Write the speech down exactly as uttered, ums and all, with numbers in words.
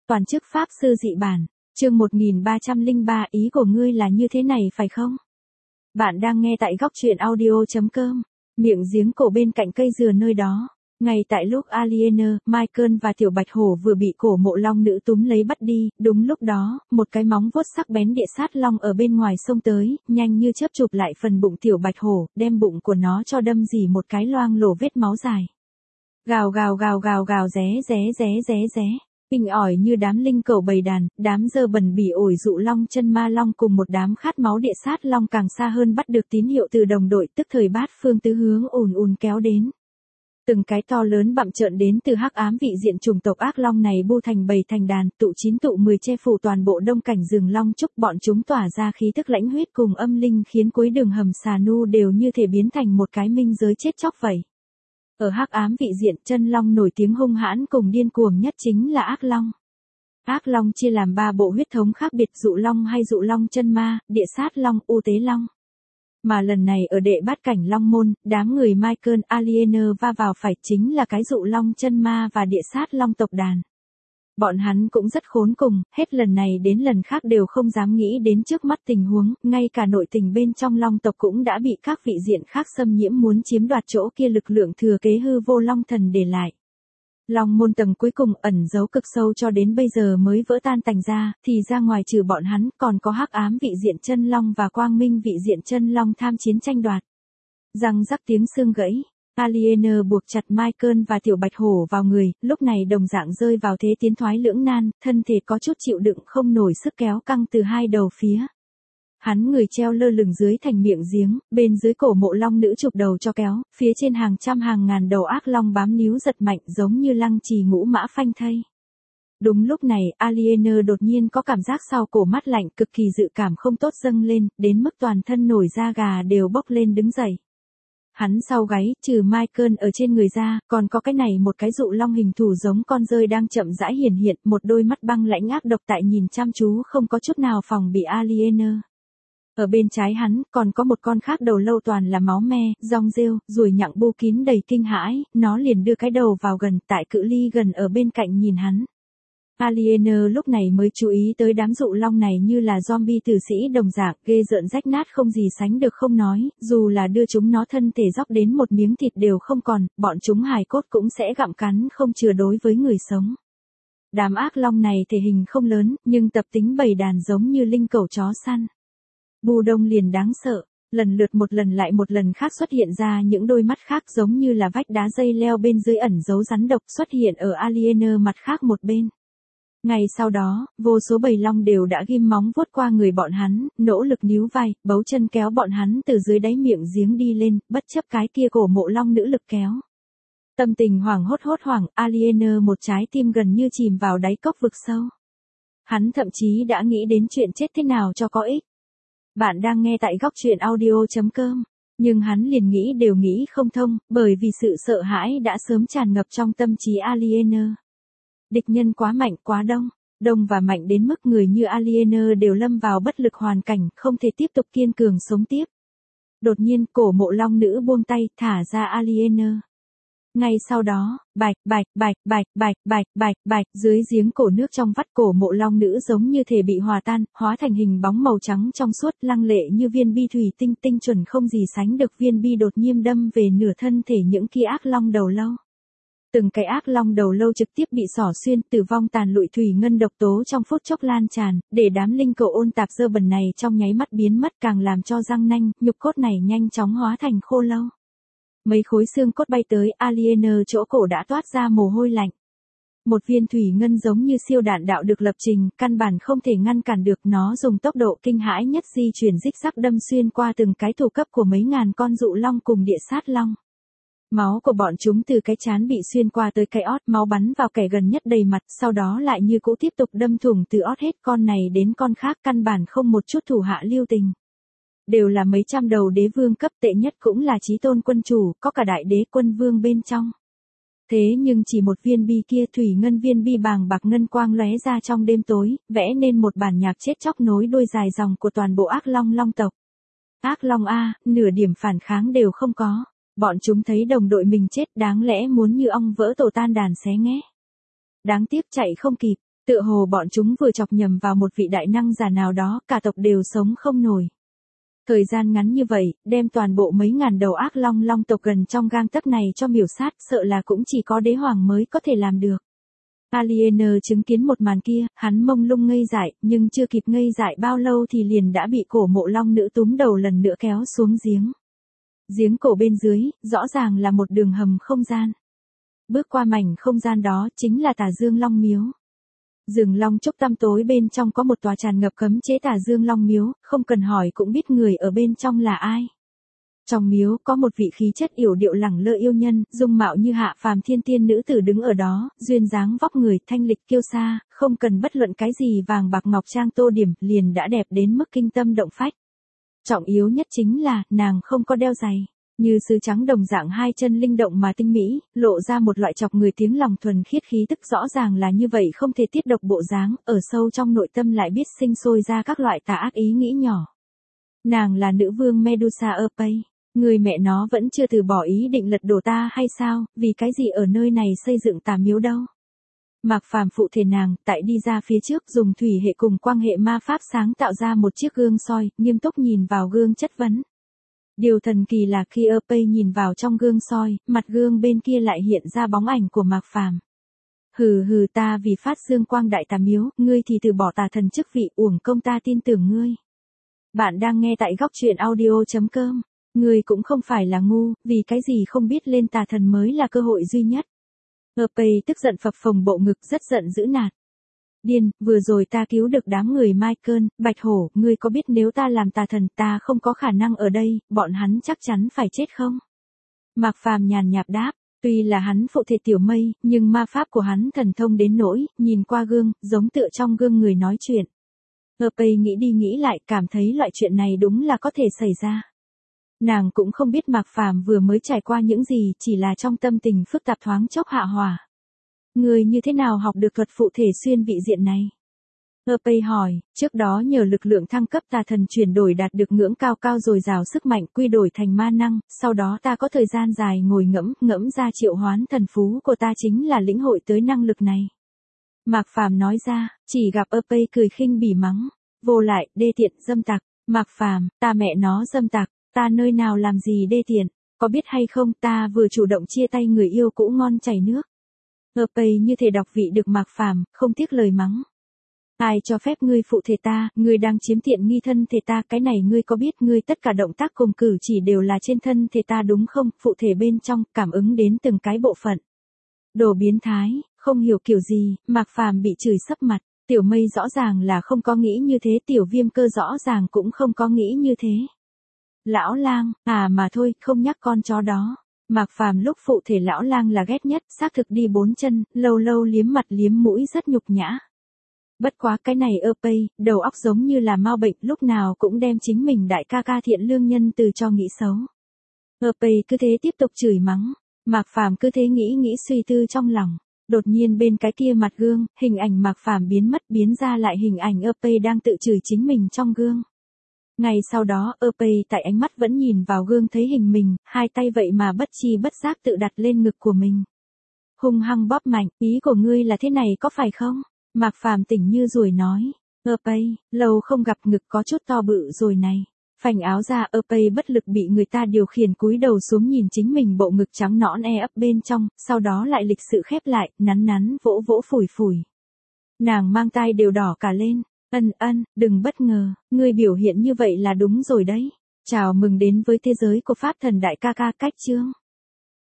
Toàn chức Pháp Sư dị bản, chương một nghìn ba trăm lẻ ba, ý của ngươi là như thế này phải không? Bạn đang nghe tại góc truyện audio.com, miệng giếng cổ bên cạnh cây dừa nơi đó. Ngay tại lúc Aliena, Michael và Tiểu Bạch Hổ vừa bị cổ mộ long nữ túm lấy bắt đi, đúng lúc đó, một cái móng vuốt sắc bén địa sát long ở bên ngoài xông tới, nhanh như chớp chụp lại phần bụng Tiểu Bạch Hổ, đem bụng của nó cho đâm dỉ một cái loang lổ vết máu dài. Gào gào gào gào gào ré ré ré ré ré. Inh ỏi như đám linh cẩu bầy đàn, đám dơ bẩn bỉ ổi dụ long chân ma long cùng một đám khát máu địa sát long càng xa hơn bắt được tín hiệu từ đồng đội, tức thời bát phương tứ hướng ùn ùn kéo đến. Từng cái to lớn bặm trợn đến từ hắc ám vị diện chủng tộc ác long này bu thành bầy thành đàn, tụ chín tụ mười che phủ toàn bộ đông cảnh rừng long trúc, bọn chúng tỏa ra khí tức lãnh huyết cùng âm linh khiến cuối đường hầm xà nu đều như thể biến thành một cái minh giới chết chóc vậy. Ở hắc ám vị diện, chân long nổi tiếng hung hãn cùng điên cuồng nhất chính là ác long. Ác long chia làm ba bộ huyết thống khác biệt: dụ long hay dụ long chân ma, địa sát long, u tế long. Mà lần này ở đệ bát cảnh long môn, đám người Michael, Aliena va vào phải chính là cái dụ long chân ma và địa sát long tộc đàn. Bọn hắn cũng rất khốn cùng, hết lần này đến lần khác đều không dám nghĩ đến trước mắt tình huống, ngay cả nội tình bên trong long tộc cũng đã bị các vị diện khác xâm nhiễm muốn chiếm đoạt chỗ kia lực lượng thừa kế hư vô long thần để lại. Long môn tầng cuối cùng ẩn giấu cực sâu cho đến bây giờ mới vỡ tan tành ra, thì ra ngoài trừ bọn hắn còn có hắc ám vị diện chân long và quang minh vị diện chân long tham chiến tranh đoạt. Răng rắc tiếng xương gãy. Aliena buộc chặt Michael và Tiểu Bạch Hổ vào người, lúc này đồng dạng rơi vào thế tiến thoái lưỡng nan, thân thể có chút chịu đựng không nổi sức kéo căng từ hai đầu phía. Hắn người treo lơ lửng dưới thành miệng giếng, bên dưới cổ mộ long nữ chụp đầu cho kéo, phía trên hàng trăm hàng ngàn đầu ác long bám níu giật mạnh giống như lăng trì ngũ mã phanh thây. Đúng lúc này, Aliena đột nhiên có cảm giác sau cổ mát lạnh, cực kỳ dự cảm không tốt dâng lên, đến mức toàn thân nổi da gà đều bốc lên đứng dậy. Hắn sau gáy, trừ Michael ở trên người ra, còn có cái này một cái dụ long hình thù giống con rơi đang chậm rãi hiển hiện, một đôi mắt băng lãnh ác độc tại nhìn chăm chú không có chút nào phòng bị Aliena. Ở bên trái hắn, còn có một con khác đầu lâu toàn là máu me, rong rêu, ruồi nhặng bu kín đầy kinh hãi, nó liền đưa cái đầu vào gần, tại cự ly gần ở bên cạnh nhìn hắn. Aliena lúc này mới chú ý tới đám dụ long này như là zombie tử sĩ đồng dạng, ghê rợn rách nát không gì sánh được không nói, dù là đưa chúng nó thân thể dóc đến một miếng thịt đều không còn, bọn chúng hài cốt cũng sẽ gặm cắn không chừa đối với người sống. Đám ác long này thể hình không lớn, nhưng tập tính bầy đàn giống như linh cẩu chó săn. Bu đông liền đáng sợ, lần lượt một lần lại một lần khác xuất hiện ra những đôi mắt khác giống như là vách đá dây leo bên dưới ẩn dấu rắn độc xuất hiện ở Aliena mặt khác một bên. Ngày sau đó, vô số bầy long đều đã ghim móng vuốt qua người bọn hắn, nỗ lực níu vai, bấu chân kéo bọn hắn từ dưới đáy miệng giếng đi lên, bất chấp cái kia cổ mộ long nữ lực kéo. Tâm tình hoảng hốt hốt hoảng, Aliena một trái tim gần như chìm vào đáy cốc vực sâu. Hắn thậm chí đã nghĩ đến chuyện chết thế nào cho có ích. Bạn đang nghe tại góc truyện audio.com, nhưng hắn liền nghĩ đều nghĩ không thông, bởi vì sự sợ hãi đã sớm tràn ngập trong tâm trí Aliena. Địch nhân quá mạnh quá đông, đông và mạnh đến mức người như Aliena đều lâm vào bất lực hoàn cảnh, không thể tiếp tục kiên cường sống tiếp. Đột nhiên, cổ mộ long nữ buông tay, thả ra Aliena. Ngay sau đó, bạch, bạch, bạch, bạch, bạch, bạch, bạch, bạch, dưới giếng cổ nước trong vắt cổ mộ long nữ giống như thể bị hòa tan, hóa thành hình bóng màu trắng trong suốt, lăng lệ như viên bi thủy tinh tinh chuẩn không gì sánh được, viên bi đột nhiên đâm về nửa thân thể những kia ác long đầu lâu. Từng cái ác long đầu lâu trực tiếp bị xỏ xuyên, tử vong tàn lụi thủy ngân độc tố trong phút chốc lan tràn, để đám linh cẩu ôn tạp dơ bẩn này trong nháy mắt biến mất, càng làm cho răng nanh, nhục cốt này nhanh chóng hóa thành khô lâu. Mấy khối xương cốt bay tới, Aliena chỗ cổ đã toát ra mồ hôi lạnh. Một viên thủy ngân giống như siêu đạn đạo được lập trình, căn bản không thể ngăn cản được, nó dùng tốc độ kinh hãi nhất di chuyển rích rắc đâm xuyên qua từng cái thủ cấp của mấy ngàn con dụ long cùng địa sát long. Máu của bọn chúng từ cái trán bị xuyên qua tới cái ót, máu bắn vào kẻ gần nhất đầy mặt, sau đó lại như cũ tiếp tục đâm thủng từ ót hết con này đến con khác, căn bản không một chút thủ hạ lưu tình. Đều là mấy trăm đầu đế vương cấp, tệ nhất cũng là chí tôn quân chủ, có cả đại đế quân vương bên trong. Thế nhưng chỉ một viên bi kia, thủy ngân viên bi bàng bạc ngân quang lóe ra trong đêm tối, vẽ nên một bản nhạc chết chóc nối đuôi dài dòng của toàn bộ ác long long tộc. Ác long a, nửa điểm phản kháng đều không có. Bọn chúng thấy đồng đội mình chết, đáng lẽ muốn như ong vỡ tổ tan đàn xé nghé. Đáng tiếc chạy không kịp, Tựa hồ bọn chúng vừa chọc nhầm vào một vị đại năng giả nào đó, cả tộc đều sống không nổi. Thời gian ngắn như vậy, đem toàn bộ mấy ngàn đầu ác long long tộc gần trong gang tấc này cho miểu sát, sợ là cũng chỉ có đế hoàng mới có thể làm được. Aliener chứng kiến một màn kia, hắn mông lung ngây dại, nhưng chưa kịp ngây dại bao lâu thì liền đã bị cổ mộ long nữ túm đầu lần nữa kéo xuống giếng. Giếng cổ bên dưới, rõ ràng là một đường hầm không gian. Bước qua mảnh không gian đó chính là Tà Dương Long Miếu. Rừng long trúc tăm tối bên trong có một tòa tràn ngập cấm chế Tà Dương Long Miếu, không cần hỏi cũng biết người ở bên trong là ai. Trong miếu có một vị khí chất yểu điệu lẳng lơ yêu nhân, dung mạo như hạ phàm thiên tiên nữ tử đứng ở đó, duyên dáng vóc người thanh lịch kiêu sa, không cần bất luận cái gì vàng bạc ngọc trang tô điểm, liền đã đẹp đến mức kinh tâm động phách. Trọng yếu nhất chính là, nàng không có đeo giày. Như sứ trắng đồng dạng hai chân linh động mà tinh mỹ, lộ ra một loại chọc người tiếng lòng thuần khiết khí tức rõ ràng là như vậy không thể tiết độc bộ dáng, ở sâu trong nội tâm lại biết sinh sôi ra các loại tà ác ý nghĩ nhỏ. Nàng là nữ vương Medusa Erpay, người mẹ nó vẫn chưa từ bỏ ý định lật đổ ta hay sao, vì cái gì ở nơi này xây dựng tà miếu đâu. Mạc Phàm phụ thể nàng, tại đi ra phía trước dùng thủy hệ cùng quang hệ ma pháp sáng tạo ra một chiếc gương soi, nghiêm túc nhìn vào gương chất vấn. Điều thần kỳ là khi Erpay nhìn vào trong gương soi, mặt gương bên kia lại hiện ra bóng ảnh của Mạc Phàm. Hừ hừ, ta vì phát dương quang đại tà miếu, ngươi thì từ bỏ tà thần chức vị, uổng công ta tin tưởng ngươi. Bạn đang nghe tại góc truyện audio chấm com. Ngươi cũng không phải là ngu, vì cái gì không biết lên tà thần mới là cơ hội duy nhất. Erpay tức giận phập phồng bộ ngực, rất giận dữ nạt. Điên, vừa rồi ta cứu được đám người Michael, Bạch Hổ, ngươi có biết nếu ta làm tà thần ta không có khả năng ở đây, bọn hắn chắc chắn phải chết không? Mạc Phàm nhàn nhạt đáp, tuy là hắn phụ thể tiểu mây, nhưng ma pháp của hắn thần thông đến nỗi, nhìn qua gương, giống tựa trong gương người nói chuyện. Erpay nghĩ đi nghĩ lại, cảm thấy loại chuyện này đúng là có thể xảy ra. Nàng cũng không biết Mạc Phàm vừa mới trải qua những gì, chỉ là trong tâm tình phức tạp thoáng chốc hạ hỏa. Người như thế nào học được thuật phụ thể xuyên vị diện này? Erpay hỏi, trước đó nhờ lực lượng thăng cấp tà thần chuyển đổi đạt được ngưỡng cao cao dồi dào sức mạnh quy đổi thành ma năng, sau đó ta có thời gian dài ngồi ngẫm, ngẫm ra triệu hoán thần phú của ta chính là lĩnh hội tới năng lực này. Mạc Phàm nói ra, chỉ gặp Erpay cười khinh bỉ mắng, vô lại, đê tiện, dâm tặc. Mạc Phàm, ta mẹ nó dâm tặc, ta nơi nào làm gì đê tiện, có biết hay không ta vừa chủ động chia tay người yêu cũ ngon chảy nước. Erpay như thể đọc vị được Mạc Phàm, không tiếc lời mắng. Ai cho phép ngươi phụ thể ta, ngươi đang chiếm tiện nghi thân thể ta, cái này ngươi có biết ngươi tất cả động tác cùng cử chỉ đều là trên thân thể ta đúng không, phụ thể bên trong, cảm ứng đến từng cái bộ phận. Đồ biến thái, không hiểu kiểu gì, Mạc Phàm bị chửi sấp mặt, tiểu mây rõ ràng là không có nghĩ như thế, tiểu viêm cơ rõ ràng cũng không có nghĩ như thế. Lão lang, à mà thôi, không nhắc con chó đó. Mạc Phàm lúc phụ thể lão lang là ghét nhất, xác thực đi bốn chân, lâu lâu liếm mặt liếm mũi rất nhục nhã. Bất quá cái này Erpay, đầu óc giống như là mau bệnh, lúc nào cũng đem chính mình đại ca ca thiện lương nhân từ cho nghĩ xấu. Erpay cứ thế tiếp tục chửi mắng, Mạc Phàm cứ thế nghĩ nghĩ suy tư trong lòng. Đột nhiên bên cái kia mặt gương, hình ảnh Mạc Phàm biến mất, biến ra lại hình ảnh Erpay đang tự chửi chính mình trong gương. Ngày sau đó, Erpay tại ánh mắt vẫn nhìn vào gương thấy hình mình, hai tay vậy mà bất chi bất giác tự đặt lên ngực của mình. Hung hăng bóp mạnh, ý của ngươi là thế này có phải không? Mạc Phàm tỉnh như ruồi nói. Erpay, lâu không gặp ngực có chút to bự rồi này. Phành áo ra, Erpay bất lực bị người ta điều khiển cúi đầu xuống nhìn chính mình bộ ngực trắng nõn e ấp bên trong, sau đó lại lịch sự khép lại, nắn nắn, vỗ vỗ phủi phủi. Nàng mang tai đều đỏ cả lên. Ân ân, đừng bất ngờ, ngươi biểu hiện như vậy là đúng rồi đấy. Chào mừng đến với thế giới của Pháp thần đại ca ca cách chương.